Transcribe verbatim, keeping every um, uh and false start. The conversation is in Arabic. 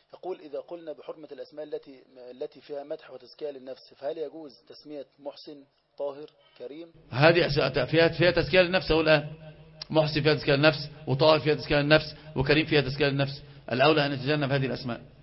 يقول إذا قلنا بحرمة الأسماء التي التي فيها مدح وتزكية للنفس، فهل يجوز تسمية محسن، طاهر، كريم؟ هذه فيها فيها تزكية للنفس. أقول الآن محسن فيها تزكية للنفس، وطاهر فيها تزكية للنفس، وكريم فيها تزكية للنفس. الأولى أن نتجنب هذه الأسماء.